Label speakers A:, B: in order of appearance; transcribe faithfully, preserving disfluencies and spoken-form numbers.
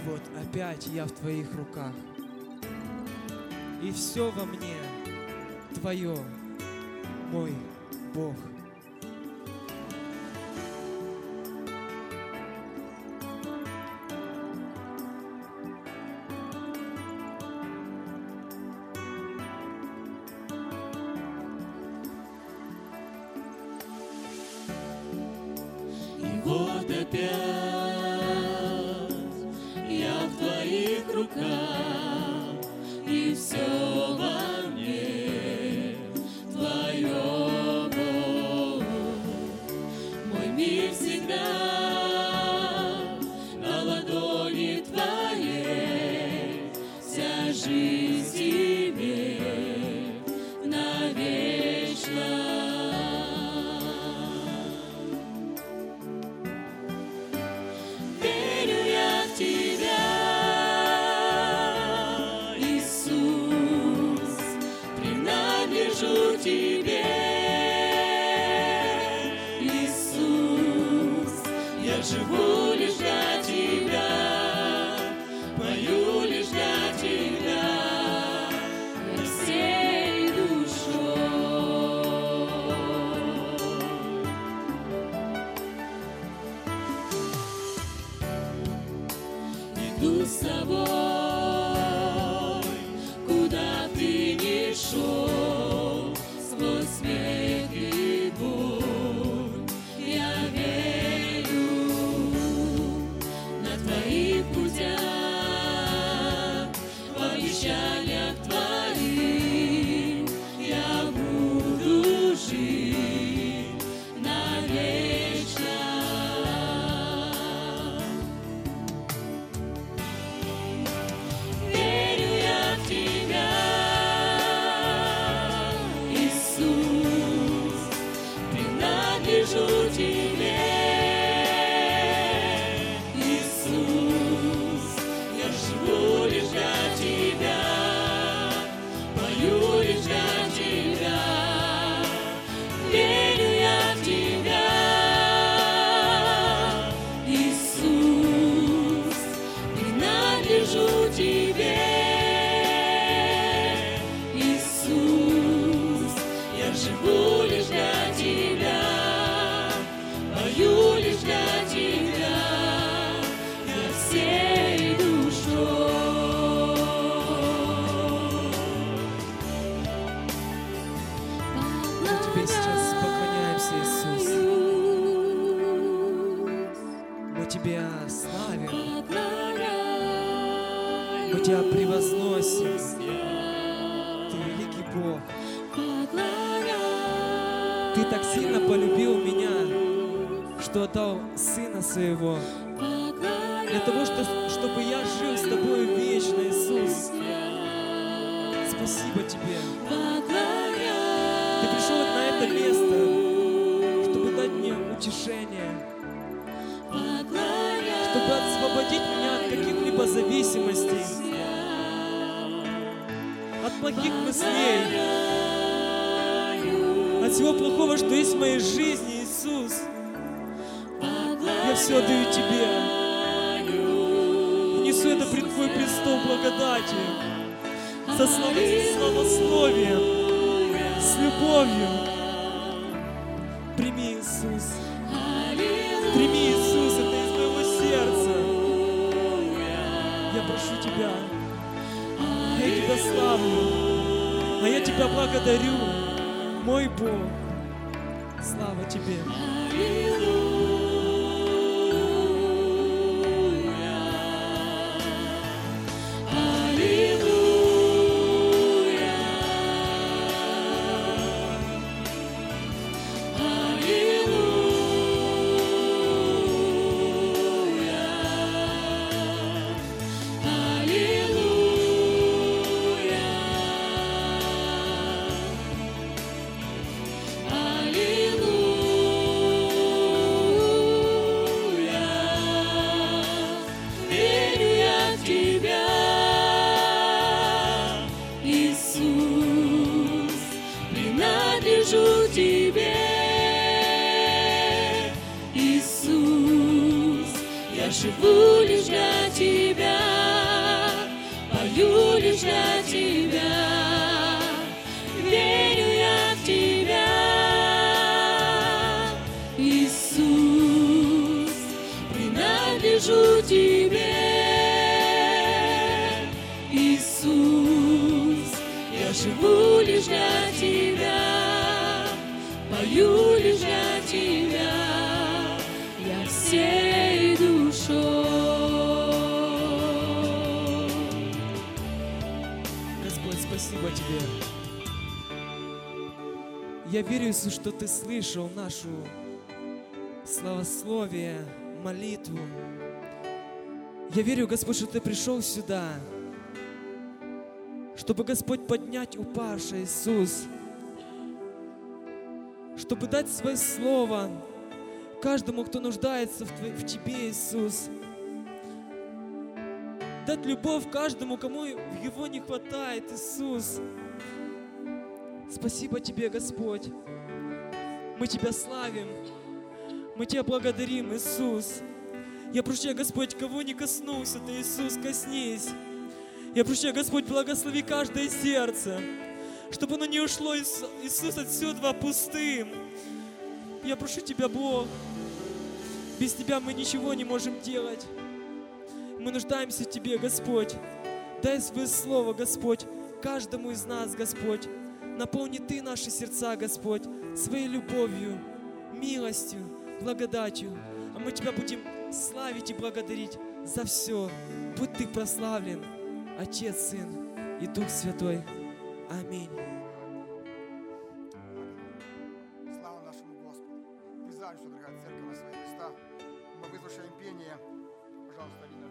A: вот опять я в Твоих руках. И все во мне Твое, мой Бог.
B: И вот опять я в Твоих руках, и все во мне Твое, Бог. Мой мир всегда на ладони Твоей, вся жизнь Тебе навечно. Верю я в Тебя, Иисус, принадлежу Тебе, Иисус, я живу лишь для Тебя, пою лишь для Тебя, я всей душой. Иду с Тобой, куда Ты ни шел, сквозь смех и боль. Я верю на Твоих путях, в обещаниях Твоих я буду жить навечно. Верю я в Тебя, Иисус, принадлежу Тебе, Иисус, я живу лишь для Тебя, пою лишь для Тебя. Верю я в Тебя, Иисус, принадлежу Тебе, Иисус, я живу лишь для Тебя, пою лишь для Тебя, я всей душой.
A: Мы Тебе сейчас поклоняемся, Иисус. Мы Тебя славим, мы Тебя превозносим. Ты великий Бог. Ты так сильно полюбил меня, что отдал Сына Своего, для того, что- чтобы я жил с Тобой вечно, Иисус. Спасибо Тебе. Ты пришел на это место, чтобы дать мне утешение, чтобы освободить меня от каких-либо зависимостей, от плохих мыслей, от всего плохого, что есть в моей жизни, Иисус. Я все отдаю Тебе. И несу это пред Твой престол благодати, со слав- славословием, с любовью. Прими, Иисус. Прими, Иисус, это из моего сердца. Я прошу Тебя. Я Тебя славлю. А я Тебя благодарю, мой Бог. Слава Тебе.
B: Аллилуйя. живу лишь для Тебя, пою лишь для Тебя, верю я в Тебя, Иисус, принадлежу Тебе, Иисус, я живу лишь для Тебя, пою лишь для Тебя, я всей душой.
A: Господь, спасибо Тебе. Я верю, Иисус, что Ты слышал нашу славословие, молитву. Я верю, Господь, что Ты пришел сюда, чтобы, Господь, поднять упавшее, Иисус, чтобы дать свое слово каждому, кто нуждается в, Твой, в Тебе, Иисус. Дать любовь каждому, кому его не хватает, Иисус. Спасибо Тебе, Господь. Мы Тебя славим. Мы Тебя благодарим, Иисус. Я прошу Тебя, Господь, кого не коснулся Ты, Иисус, коснись. Я прошу Тебя, Господь, благослови каждое сердце, чтобы оно не ушло, Иисус, отсюда пустым. Я прошу Тебя, Бог, без Тебя мы ничего не можем делать. Мы нуждаемся в Тебе, Господь. Дай свое слово, Господь, каждому из нас, Господь. Наполни Ты наши сердца, Господь, своей любовью, милостью, благодатью. А мы Тебя будем славить и благодарить за все. Будь Ты прославлен, Отец, Сын и Дух Святой. Аминь.
C: Слава нашему Господу. Призываю, что, дорогая церковь, на свои места. Мы выслушаем пение. Пожалуйста, Алина.